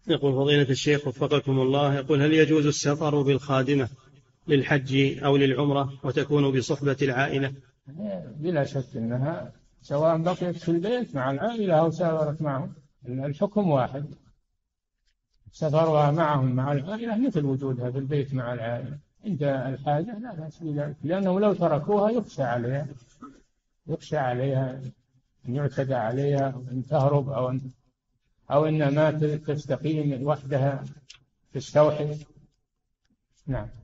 يقول فضيلة الشيخ وفقكم الله، يقول هل يجوز السفر بالخادمة للحج أو للعمرة وتكون بصحبة العائلة؟ بلا شك أنها سواء بقيت في البيت مع العائلة أو سافرت معهم الحكم واحد. سفرها معهم مع العائلة مثل وجودها في البيت مع العائلة، عند الحاجة لا بأس بذلك، لأنه لو تركوها يخشى عليها أن يعتدى عليها أو أن تهرب أو أن ما تستقيم وحدها تستوحش. نعم.